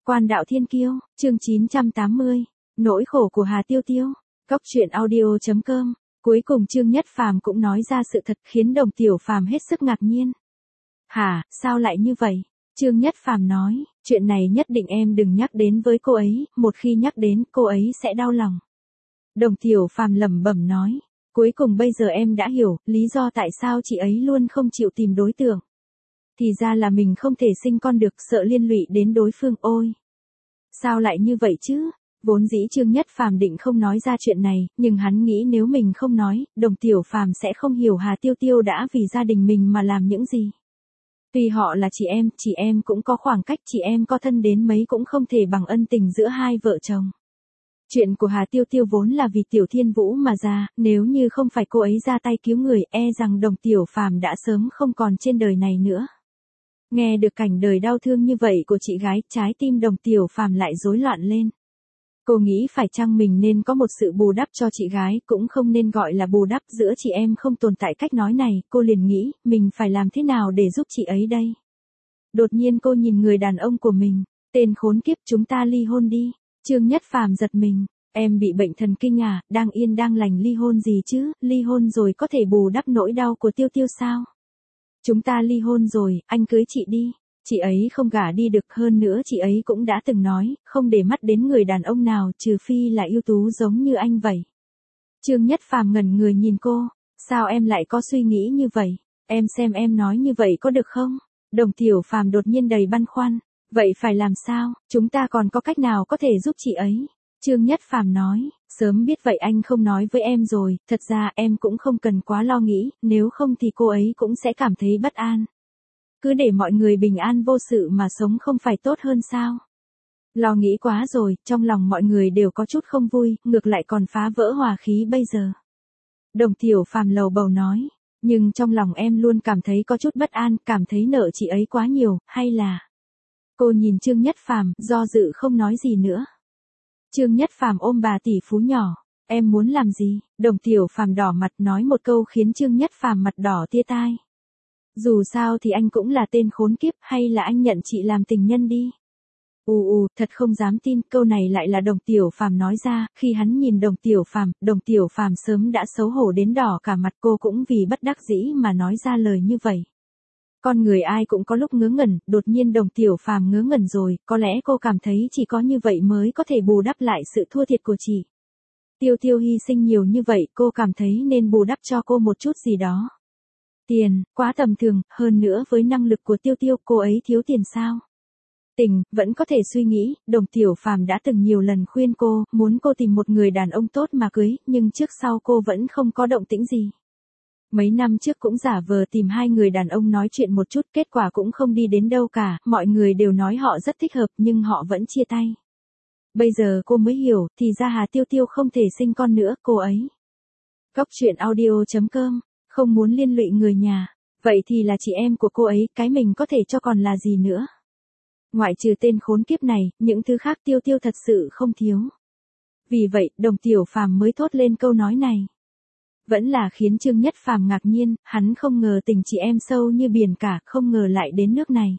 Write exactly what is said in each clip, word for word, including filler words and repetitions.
Quan đạo thiên kiêu, chương chín trăm tám mươi, nỗi khổ của Hà Tiêu Tiêu. Cốc truyện audio chấm com. Cuối cùng Trương Nhất Phàm cũng nói ra sự thật khiến Đồng Tiểu Phàm hết sức ngạc nhiên. Hả, sao lại như vậy? Trương Nhất Phàm nói, chuyện này nhất định em đừng nhắc đến với cô ấy, một khi nhắc đến cô ấy sẽ đau lòng. Đồng Tiểu Phàm lẩm bẩm nói, cuối cùng bây giờ em đã hiểu lý do tại sao chị ấy luôn không chịu tìm đối tượng. Thì ra là mình không thể sinh con được, sợ liên lụy đến đối phương. Ôi, sao lại như vậy chứ? Vốn dĩ Trương Nhất Phàm định không nói ra chuyện này, nhưng hắn nghĩ nếu mình không nói, Đồng Tiểu Phàm sẽ không hiểu Hà Tiêu Tiêu đã vì gia đình mình mà làm những gì. Tuy họ là chị em, chị em cũng có khoảng cách, chị em có thân đến mấy cũng không thể bằng ân tình giữa hai vợ chồng. Chuyện của Hà Tiêu Tiêu vốn là vì Tiểu Thiên Vũ mà ra, nếu như không phải cô ấy ra tay cứu người, e rằng Đồng Tiểu Phàm đã sớm không còn trên đời này nữa. Nghe được cảnh đời đau thương như vậy của chị gái, trái tim Đồng Tiểu Phàm lại rối loạn lên. Cô nghĩ phải chăng mình nên có một sự bù đắp cho chị gái, cũng không nên gọi là bù đắp, giữa chị em không tồn tại cách nói này, cô liền nghĩ, mình phải làm thế nào để giúp chị ấy đây. Đột nhiên cô nhìn người đàn ông của mình, tên khốn kiếp, chúng ta ly hôn đi. Trương Nhất Phàm giật mình, em bị bệnh thần kinh à, đang yên đang lành ly hôn gì chứ, ly hôn rồi có thể bù đắp nỗi đau của Tiêu Tiêu sao? Chúng ta ly hôn rồi, anh cưới chị đi. Chị ấy không gả đi được, hơn nữa chị ấy cũng đã từng nói, không để mắt đến người đàn ông nào trừ phi là ưu tú giống như anh vậy. Trương Nhất Phàm ngẩn người nhìn cô, sao em lại có suy nghĩ như vậy? Em xem em nói như vậy có được không? Đồng Tiểu Phàm đột nhiên đầy băn khoăn, vậy phải làm sao, chúng ta còn có cách nào có thể giúp chị ấy? Trương Nhất Phàm nói, sớm biết vậy anh không nói với em rồi, thật ra em cũng không cần quá lo nghĩ, nếu không thì cô ấy cũng sẽ cảm thấy bất an. Cứ để mọi người bình an vô sự mà sống không phải tốt hơn sao? Lo nghĩ quá rồi, trong lòng mọi người đều có chút không vui, ngược lại còn phá vỡ hòa khí bây giờ. Đồng Tiểu Phàm lầu bầu nói, nhưng trong lòng em luôn cảm thấy có chút bất an, cảm thấy nợ chị ấy quá nhiều, hay là... Cô nhìn Trương Nhất Phàm, do dự không nói gì nữa. Trương Nhất Phàm ôm bà tỷ phú nhỏ, em muốn làm gì? Đồng Tiểu Phàm đỏ mặt nói một câu khiến Trương Nhất Phàm mặt đỏ tia tai. Dù sao thì anh cũng là tên khốn kiếp, hay là anh nhận chị làm tình nhân đi. Ù ù, thật không dám tin, câu này lại là Đồng Tiểu Phàm nói ra, khi hắn nhìn Đồng Tiểu Phàm, Đồng Tiểu Phàm sớm đã xấu hổ đến đỏ cả mặt, cô cũng vì bất đắc dĩ mà nói ra lời như vậy. Con người ai cũng có lúc ngớ ngẩn, đột nhiên Đồng Tiểu Phàm ngớ ngẩn rồi, có lẽ cô cảm thấy chỉ có như vậy mới có thể bù đắp lại sự thua thiệt của chị. Tiêu Tiêu hy sinh nhiều như vậy, cô cảm thấy nên bù đắp cho cô một chút gì đó. Tiền, quá tầm thường, hơn nữa với năng lực của Tiêu Tiêu, cô ấy thiếu tiền sao? Tình, vẫn có thể suy nghĩ, Đồng Tiểu Phàm đã từng nhiều lần khuyên cô, muốn cô tìm một người đàn ông tốt mà cưới, nhưng trước sau cô vẫn không có động tĩnh gì. Mấy năm trước cũng giả vờ tìm hai người đàn ông nói chuyện một chút, kết quả cũng không đi đến đâu cả, mọi người đều nói họ rất thích hợp nhưng họ vẫn chia tay. Bây giờ cô mới hiểu, thì ra Hà Tiêu Tiêu không thể sinh con nữa, cô ấy. Cốc truyện audio chấm com, không muốn liên lụy người nhà, vậy thì là chị em của cô ấy, cái mình có thể cho còn là gì nữa. Ngoại trừ tên khốn kiếp này, những thứ khác Tiêu Tiêu thật sự không thiếu. Vì vậy, Đồng Tiểu Phàm mới thốt lên câu nói này. Vẫn là khiến Trương Nhất Phàm ngạc nhiên, hắn không ngờ tình chị em sâu như biển cả, không ngờ lại đến nước này.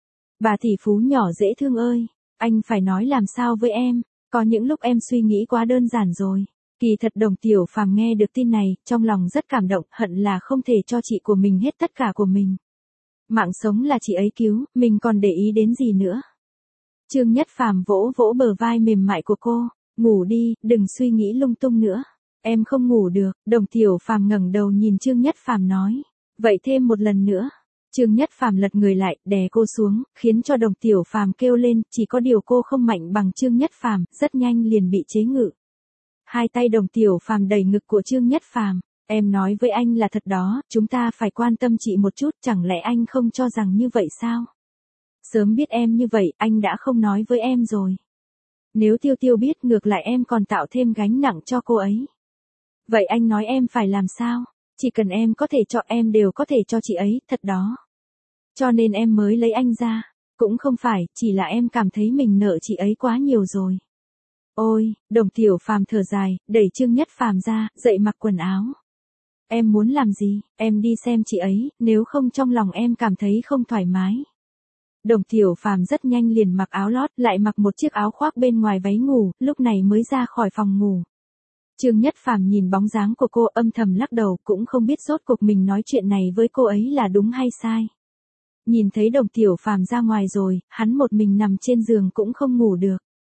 Bà tỷ phú nhỏ dễ thương ơi, anh phải nói làm sao với em, có những lúc em suy nghĩ quá đơn giản rồi. Kỳ thật Đồng Tiểu Phàm nghe được tin này, trong lòng rất cảm động, hận là không thể cho chị của mình hết tất cả của mình. Mạng sống là chị ấy cứu, mình còn để ý đến gì nữa. Trương Nhất Phàm vỗ vỗ bờ vai mềm mại của cô, ngủ đi, đừng suy nghĩ lung tung nữa. Em không ngủ được, Đồng Tiểu Phàm ngẩng đầu nhìn Trương Nhất Phàm nói, vậy thêm một lần nữa. Trương Nhất Phàm lật người lại, đè cô xuống, khiến cho Đồng Tiểu Phàm kêu lên, chỉ có điều cô không mạnh bằng Trương Nhất Phàm, rất nhanh liền bị chế ngự. Hai tay Đồng Tiểu Phàm đẩy ngực của Trương Nhất Phàm, em nói với anh là thật đó, chúng ta phải quan tâm chị một chút, chẳng lẽ anh không cho rằng như vậy sao? Sớm biết em như vậy, anh đã không nói với em rồi. Nếu Tiêu Tiêu biết, ngược lại em còn tạo thêm gánh nặng cho cô ấy. Vậy anh nói em phải làm sao? Chỉ cần em có thể cho, em đều có thể cho chị ấy, thật đó. Cho nên em mới lấy anh ra. Cũng không phải, chỉ là em cảm thấy mình nợ chị ấy quá nhiều rồi. Ôi, Đồng Tiểu Phàm thở dài, đẩy Trương Nhất Phàm ra, dậy mặc quần áo. Em muốn làm gì, em đi xem chị ấy, nếu không trong lòng em cảm thấy không thoải mái. Đồng Tiểu Phàm rất nhanh liền mặc áo lót, lại mặc một chiếc áo khoác bên ngoài váy ngủ, lúc này mới ra khỏi phòng ngủ. Trương Nhất Phàm nhìn bóng dáng của cô âm thầm lắc đầu, cũng không biết rốt cuộc mình nói chuyện này với cô ấy là đúng hay sai. Nhìn thấy Đồng Tiểu Phàm ra ngoài rồi, hắn một mình nằm trên giường cũng không ngủ được.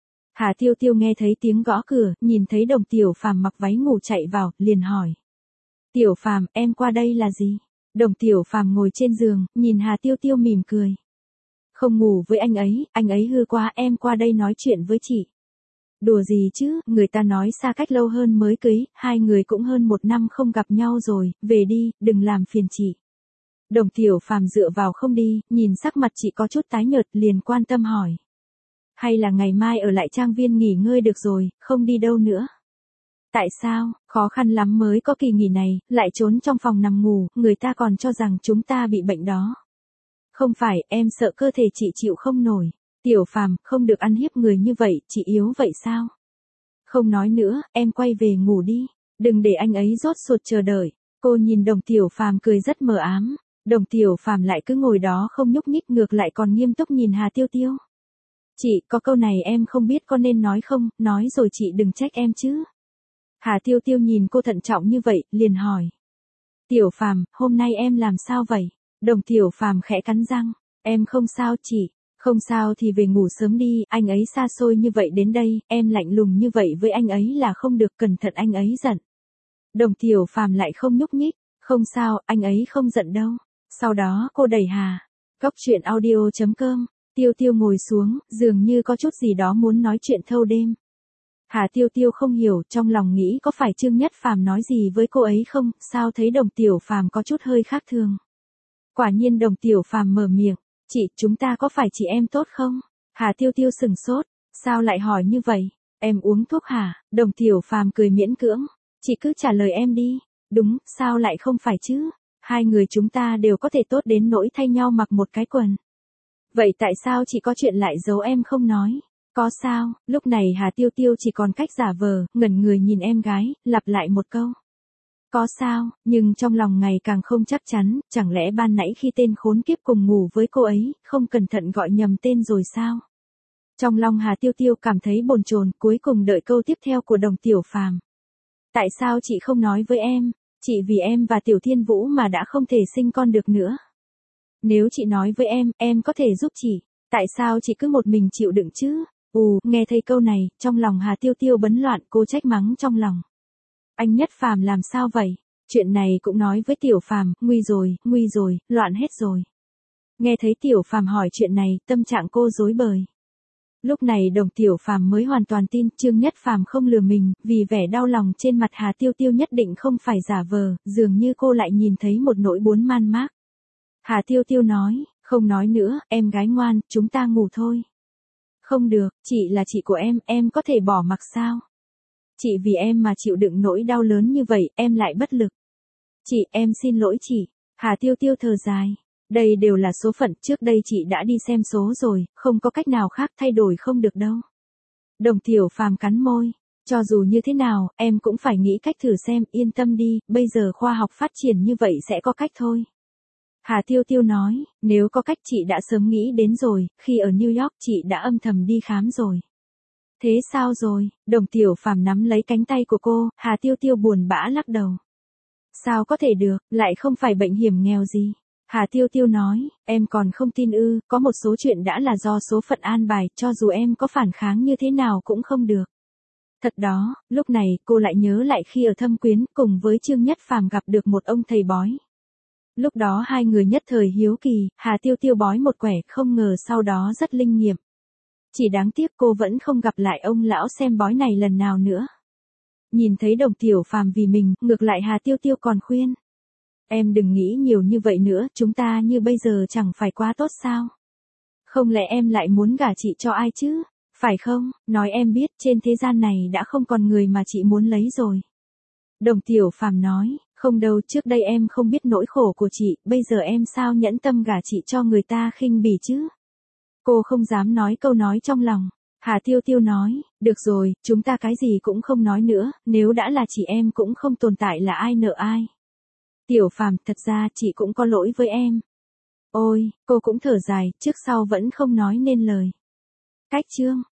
Hà Tiêu Tiêu nghe thấy tiếng gõ cửa, nhìn thấy Đồng Tiểu Phàm mặc váy ngủ chạy vào, liền hỏi. Tiểu Phàm, em qua đây là gì? Đồng Tiểu Phàm ngồi trên giường, nhìn Hà Tiêu Tiêu mỉm cười. Không ngủ với anh ấy, anh ấy hư quá, em qua đây nói chuyện với chị. Đùa gì chứ, người ta nói xa cách lâu hơn mới cưới, hai người cũng hơn một năm không gặp nhau rồi, về đi, đừng làm phiền chị. Đồng Tiểu Phàm dựa vào không đi, nhìn sắc mặt chị có chút tái nhợt liền quan tâm hỏi. Hay là ngày mai ở lại trang viên nghỉ ngơi được rồi, không đi đâu nữa. Tại sao, khó khăn lắm mới có kỳ nghỉ này, lại trốn trong phòng nằm ngủ, người ta còn cho rằng chúng ta bị bệnh đó. Không phải, em sợ cơ thể chị chịu không nổi. Tiểu Phàm, không được ăn hiếp người như vậy, chị yếu vậy sao? Không nói nữa, em quay về ngủ đi, đừng để anh ấy rốt ruột chờ đợi. Cô nhìn Đồng Tiểu Phàm cười rất mờ ám, Đồng Tiểu Phàm lại cứ ngồi đó không nhúc nhích, ngược lại còn nghiêm túc nhìn Hà Tiêu Tiêu. Chị, có câu này em không biết có nên nói không, nói rồi chị đừng trách em chứ. Hà Tiêu Tiêu nhìn cô thận trọng như vậy, liền hỏi. Tiểu Phàm, hôm nay em làm sao vậy? Đồng Tiểu Phàm khẽ cắn răng, em không sao chị. Không sao thì về ngủ sớm đi, anh ấy xa xôi như vậy đến đây, em lạnh lùng như vậy với anh ấy là không được, cẩn thận anh ấy giận. Đồng Tiểu Phàm lại không nhúc nhích, không sao, anh ấy không giận đâu. Sau đó cô đẩy Hà. Cốc truyện audio chấm com, Tiêu Tiêu ngồi xuống, dường như có chút gì đó muốn nói chuyện thâu đêm. Hà Tiêu Tiêu không hiểu, trong lòng nghĩ có phải Trương Nhất Phàm nói gì với cô ấy không, sao thấy Đồng Tiểu Phàm có chút hơi khác thường. Quả nhiên Đồng Tiểu Phàm mở miệng. Chị, chúng ta có phải chị em tốt không? Hà Tiêu Tiêu sừng sốt, sao lại hỏi như vậy? Em uống thuốc hả? Đồng Tiểu Phàm cười miễn cưỡng, chị cứ trả lời em đi. Đúng, sao lại không phải chứ? Hai người chúng ta đều có thể tốt đến nỗi thay nhau mặc một cái quần. Vậy tại sao chị có chuyện lại giấu em không nói? Có sao? Lúc này Hà Tiêu Tiêu chỉ còn cách giả vờ, ngẩn người nhìn em gái, lặp lại một câu. Có sao, nhưng trong lòng ngày càng không chắc chắn, chẳng lẽ ban nãy khi tên khốn kiếp cùng ngủ với cô ấy, không cẩn thận gọi nhầm tên rồi sao? Trong lòng Hà Tiêu Tiêu cảm thấy bồn chồn, cuối cùng đợi câu tiếp theo của Đồng Tiểu Phàm. Tại sao chị không nói với em? Chị vì em và Tiểu Thiên Vũ mà đã không thể sinh con được nữa. Nếu chị nói với em, em có thể giúp chị. Tại sao chị cứ một mình chịu đựng chứ? Ù, nghe thấy câu này, trong lòng Hà Tiêu Tiêu bấn loạn, cô trách mắng trong lòng. Anh Nhất Phàm làm sao vậy? Chuyện này cũng nói với Tiểu Phàm, nguy rồi, nguy rồi, loạn hết rồi. Nghe thấy Tiểu Phàm hỏi chuyện này, tâm trạng cô rối bời. Lúc này Đồng Tiểu Phàm mới hoàn toàn tin Trương Nhất Phàm không lừa mình, vì vẻ đau lòng trên mặt Hà Tiêu Tiêu nhất định không phải giả vờ, dường như cô lại nhìn thấy một nỗi buồn man mác. Hà Tiêu Tiêu nói, không nói nữa, em gái ngoan, chúng ta ngủ thôi. Không được, chị là chị của em, em có thể bỏ mặc sao? Chị vì em mà chịu đựng nỗi đau lớn như vậy, em lại bất lực. Chị, em xin lỗi chị. Hà Tiêu Tiêu thở dài. Đây đều là số phận, trước đây chị đã đi xem số rồi, không có cách nào khác, thay đổi không được đâu. Đồng Tiểu Phàm cắn môi. Cho dù như thế nào, em cũng phải nghĩ cách thử xem, yên tâm đi, bây giờ khoa học phát triển như vậy sẽ có cách thôi. Hà Tiêu Tiêu nói, nếu có cách chị đã sớm nghĩ đến rồi, khi ở New York chị đã âm thầm đi khám rồi. Thế sao rồi? Đồng Tiểu Phàm nắm lấy cánh tay của cô, Hà Tiêu Tiêu buồn bã lắc đầu. Sao có thể được, lại không phải bệnh hiểm nghèo gì. Hà Tiêu Tiêu nói, em còn không tin ư, có một số chuyện đã là do số phận an bài, cho dù em có phản kháng như thế nào cũng không được. Thật đó, lúc này cô lại nhớ lại khi ở Thâm Quyến cùng với Trương Nhất Phàm gặp được một ông thầy bói. Lúc đó hai người nhất thời hiếu kỳ, Hà Tiêu Tiêu bói một quẻ, không ngờ sau đó rất linh nghiệm. Chỉ đáng tiếc cô vẫn không gặp lại ông lão xem bói này lần nào nữa. Nhìn thấy Đồng Tiểu Phàm vì mình, ngược lại Hà Tiêu Tiêu còn khuyên. Em đừng nghĩ nhiều như vậy nữa, chúng ta như bây giờ chẳng phải quá tốt sao? Không lẽ em lại muốn gả chị cho ai chứ? Phải không? Nói em biết, trên thế gian này đã không còn người mà chị muốn lấy rồi. Đồng Tiểu Phàm nói, không đâu, trước đây em không biết nỗi khổ của chị, bây giờ em sao nhẫn tâm gả chị cho người ta khinh bỉ chứ? Cô không dám nói câu nói trong lòng. Hà Tiêu Tiêu nói, được rồi, chúng ta cái gì cũng không nói nữa, nếu đã là chị em cũng không tồn tại là ai nợ ai. Tiểu Phàm, thật ra chị cũng có lỗi với em. Ôi, cô cũng thở dài, trước sau vẫn không nói nên lời. Cách chương